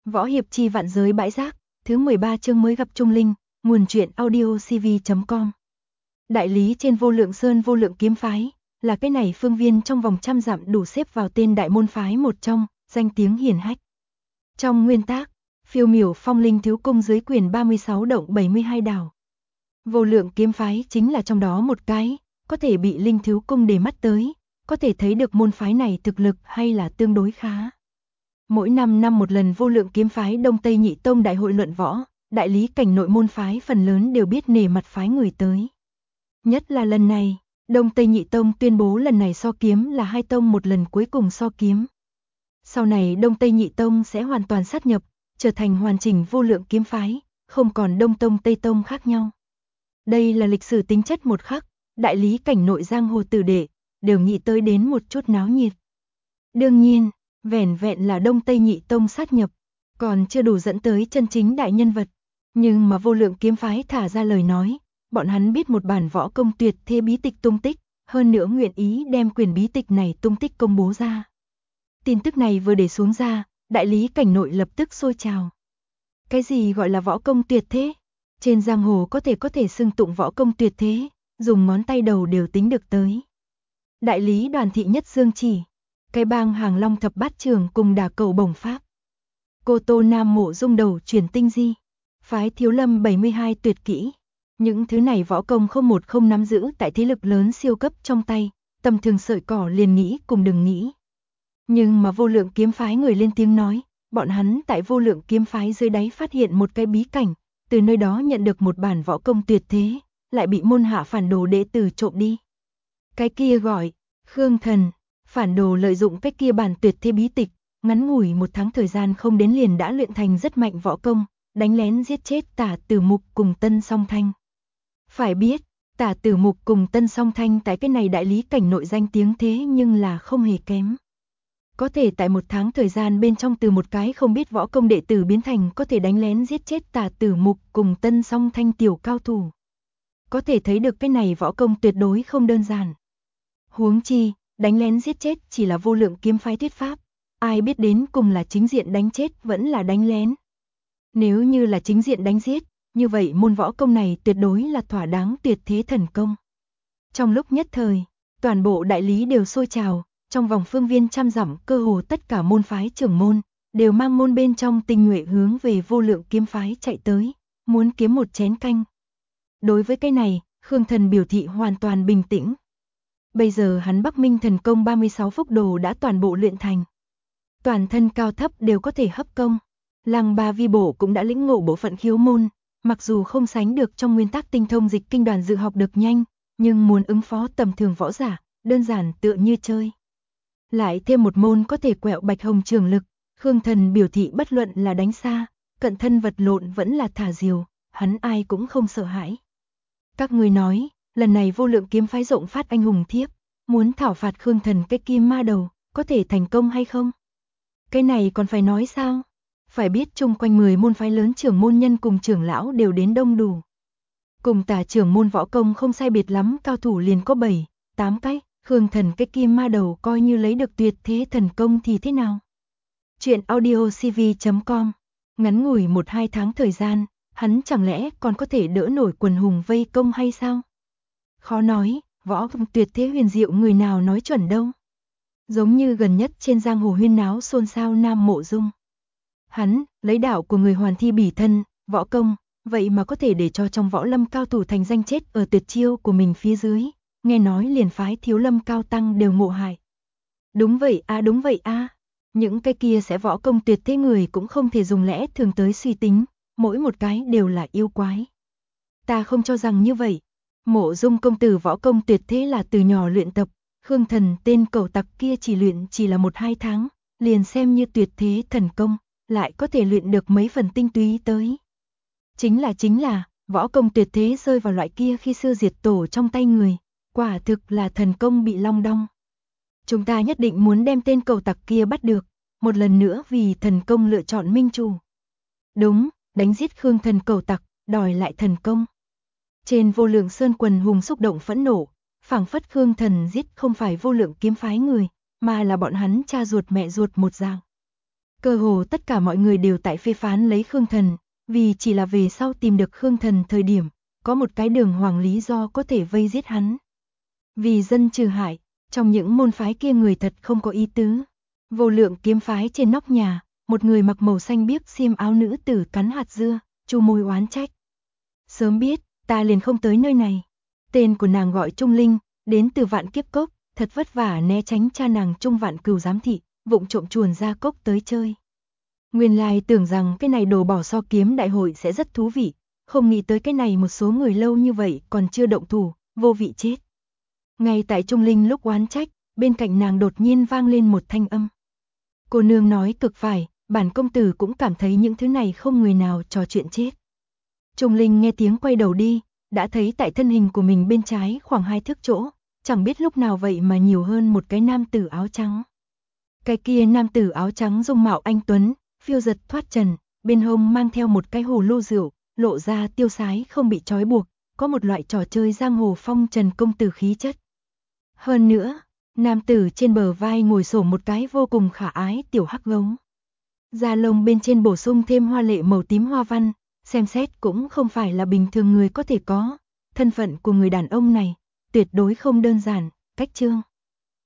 Võ hiệp chi vạn giới bãi rác, thứ 13 chương mới gặp Trung Linh, nguồn truyện audiocv.com. Đại lý trên Vô Lượng Sơn Vô Lượng kiếm phái, là cái này phương viên trong vòng trăm dặm đủ xếp vào tên đại môn phái một trong, danh tiếng hiển hách. Trong nguyên tác, phiêu miểu phong linh thiếu cung dưới quyền 36 động 72 đảo. Vô Lượng kiếm phái chính là trong đó một cái, có thể bị linh thiếu cung để mắt tới, có thể thấy được môn phái này thực lực hay là tương đối khá. Mỗi 5 năm một lần Vô Lượng kiếm phái Đông Tây Nhị Tông đại hội luận võ, đại lý cảnh nội môn phái phần lớn đều biết nể mặt phái người tới. Nhất là lần này, Đông Tây Nhị Tông tuyên bố lần này so kiếm là hai tông một lần cuối cùng so kiếm. Sau này Đông Tây Nhị Tông sẽ hoàn toàn sát nhập, trở thành hoàn chỉnh Vô Lượng kiếm phái, không còn Đông Tông Tây Tông khác nhau. Đây là lịch sử tính chất một khắc, đại lý cảnh nội giang hồ tử đệ, đều nghĩ tới đến một chút náo nhiệt. Đương nhiên, vẻn vẹn là Đông Tây Nhị Tông sát nhập, còn chưa đủ dẫn tới chân chính đại nhân vật. Nhưng mà Vô Lượng kiếm phái thả ra lời nói, bọn hắn biết một bản võ công tuyệt thế bí tịch tung tích, hơn nữa nguyện ý đem quyền bí tịch này tung tích công bố ra. Tin tức này vừa để xuống ra, đại lý cảnh nội lập tức sôi trào. Cái gì gọi là võ công tuyệt thế? Trên giang hồ có thể xưng tụng võ công tuyệt thế, dùng ngón tay đầu đều tính được tới. Đại lý Đoàn thị nhất dương chỉ, cái bang Hàng Long thập bát trường cùng đả cầu bổng pháp. Cô Tô Nam Mộ Dung đầu truyền tinh di, phái Thiếu Lâm 72 tuyệt kỹ. Những thứ này võ công không một không nắm giữ tại thế lực lớn siêu cấp trong tay, tầm thường sợi cỏ liền nghĩ cùng đừng nghĩ. Nhưng mà Vô Lượng kiếm phái người lên tiếng nói, bọn hắn tại Vô Lượng kiếm phái dưới đáy phát hiện một cái bí cảnh, từ nơi đó nhận được một bản võ công tuyệt thế, lại bị môn hạ phản đồ đệ tử trộm đi. Cái kia gọi Khương Thần, phản đồ lợi dụng cái kia bản tuyệt thế bí tịch, ngắn ngủi một tháng thời gian không đến liền đã luyện thành rất mạnh võ công, đánh lén giết chết Tả Tử Mục cùng Tân Song Thanh. Phải biết, Tả Tử Mục cùng Tân Song Thanh tại cái này đại lý cảnh nội danh tiếng thế nhưng là không hề kém. Có thể tại một tháng thời gian bên trong từ một cái không biết võ công đệ tử biến thành có thể đánh lén giết chết Tả Tử Mục cùng Tân Song Thanh tiểu cao thủ. Có thể thấy được cái này võ công tuyệt đối không đơn giản. Huống chi, đánh lén giết chết chỉ là Vô Lượng kiếm phái thuyết pháp, ai biết đến cùng là chính diện đánh chết vẫn là đánh lén. Nếu như là chính diện đánh giết, như vậy môn võ công này tuyệt đối là thỏa đáng tuyệt thế thần công. Trong lúc nhất thời, toàn bộ đại lý đều sôi trào, trong vòng phương viên trăm dặm cơ hồ tất cả môn phái trưởng môn, đều mang môn bên trong tinh nhuệ hướng về Vô Lượng kiếm phái chạy tới, muốn kiếm một chén canh. Đối với cái này, Khương Thần biểu thị hoàn toàn bình tĩnh. Bây giờ hắn Bắc Minh thần công 36 phúc đồ đã toàn bộ luyện thành. Toàn thân cao thấp đều có thể hấp công. Lăng Ba Vi Bổ cũng đã lĩnh ngộ bộ phận khiếu môn, mặc dù không sánh được trong nguyên tắc tinh thông dịch kinh đoàn dự học được nhanh, nhưng muốn ứng phó tầm thường võ giả, đơn giản tựa như chơi. Lại thêm một môn có thể quẹo bạch hồng trường lực, Khương Thần biểu thị bất luận là đánh xa, cận thân vật lộn vẫn là thả diều, hắn ai cũng không sợ hãi. Các người nói, lần này Vô Lượng kiếm phái rộng phát anh hùng thiếp, muốn thảo phạt Khương Thần cái kim ma đầu, có thể thành công hay không? Cái này còn phải nói sao? Phải biết chung quanh 10 môn phái lớn trưởng môn nhân cùng trưởng lão đều đến đông đủ. Cùng Tả trưởng môn võ công không sai biệt lắm, cao thủ liền có 7, 8 cái, Khương Thần cái kim ma đầu coi như lấy được tuyệt thế thần công thì thế nào? Chuyện audiocv.com. Ngắn ngủi 1-2 tháng thời gian, hắn chẳng lẽ còn có thể đỡ nổi quần hùng vây công hay sao? Khó nói, võ công tuyệt thế huyền diệu người nào nói chuẩn đâu. Giống như gần nhất trên giang hồ huyên náo xôn xao Nam Mộ Dung. Hắn, lấy đạo của người hoàn thi bỉ thân, võ công, vậy mà có thể để cho trong võ lâm cao thủ thành danh chết ở tuyệt chiêu của mình phía dưới, nghe nói liền phái Thiếu Lâm cao tăng đều ngộ hại. Đúng vậy a, những cái kia sẽ võ công tuyệt thế người cũng không thể dùng lẽ thường tới suy tính, mỗi một cái đều là yêu quái. Ta không cho rằng như vậy. Mộ Dung công tử võ công tuyệt thế là từ nhỏ luyện tập, Khương Thần tên cẩu tặc kia chỉ luyện chỉ là 1-2 tháng, liền xem như tuyệt thế thần công, lại có thể luyện được mấy phần tinh túy tới. Chính là, võ công tuyệt thế rơi vào loại kia khi xưa diệt tổ trong tay người, quả thực là thần công bị long đong. Chúng ta nhất định muốn đem tên cẩu tặc kia bắt được, một lần nữa vì thần công lựa chọn minh chủ. Đúng, đánh giết Khương Thần cẩu tặc, đòi lại thần công. Trên Vô Lượng Sơn quần hùng xúc động phẫn nộ, phảng phất Khương Thần giết không phải Vô Lượng kiếm phái người, mà là bọn hắn cha ruột mẹ ruột một dạng. Cơ hồ tất cả mọi người đều tại phê phán lấy Khương Thần, vì chỉ là về sau tìm được Khương Thần thời điểm, có một cái đường hoàng lý do có thể vây giết hắn. Vì dân trừ hại, trong những môn phái kia người thật không có ý tứ. Vô Lượng kiếm phái trên nóc nhà, một người mặc màu xanh biếc xiêm áo nữ tử cắn hạt dưa, chu môi oán trách. Sớm biết, ta liền không tới nơi này. Tên của nàng gọi Trung Linh, đến từ Vạn Kiếp Cốc, thật vất vả né tránh cha nàng Trung Vạn Cừu giám thị, vụng trộm chuồn ra cốc tới chơi. Nguyên lai tưởng rằng cái này đồ bỏ so kiếm đại hội sẽ rất thú vị, không nghĩ tới cái này một số người lâu như vậy còn chưa động thủ, vô vị chết. Ngay tại Trung Linh lúc oán trách, bên cạnh nàng đột nhiên vang lên một thanh âm. Cô nương nói cực phải, bản công tử cũng cảm thấy những thứ này không người nào trò chuyện chết. Trung Linh nghe tiếng quay đầu đi, đã thấy tại thân hình của mình bên trái khoảng 2 thước chỗ, chẳng biết lúc nào vậy mà nhiều hơn một cái nam tử áo trắng. Cái kia nam tử áo trắng dung mạo anh tuấn, phiêu giật thoát trần, bên hông mang theo một cái hồ lô rượu, lộ ra tiêu sái không bị trói buộc, có một loại trò chơi giang hồ phong trần công tử khí chất. Hơn nữa, nam tử trên bờ vai ngồi xổm một cái vô cùng khả ái tiểu hắc gấu. Da lông bên trên bổ sung thêm hoa lệ màu tím hoa văn, xem xét cũng không phải là bình thường người có thể có. Thân phận của người đàn ông này tuyệt đối không đơn giản, cách trương.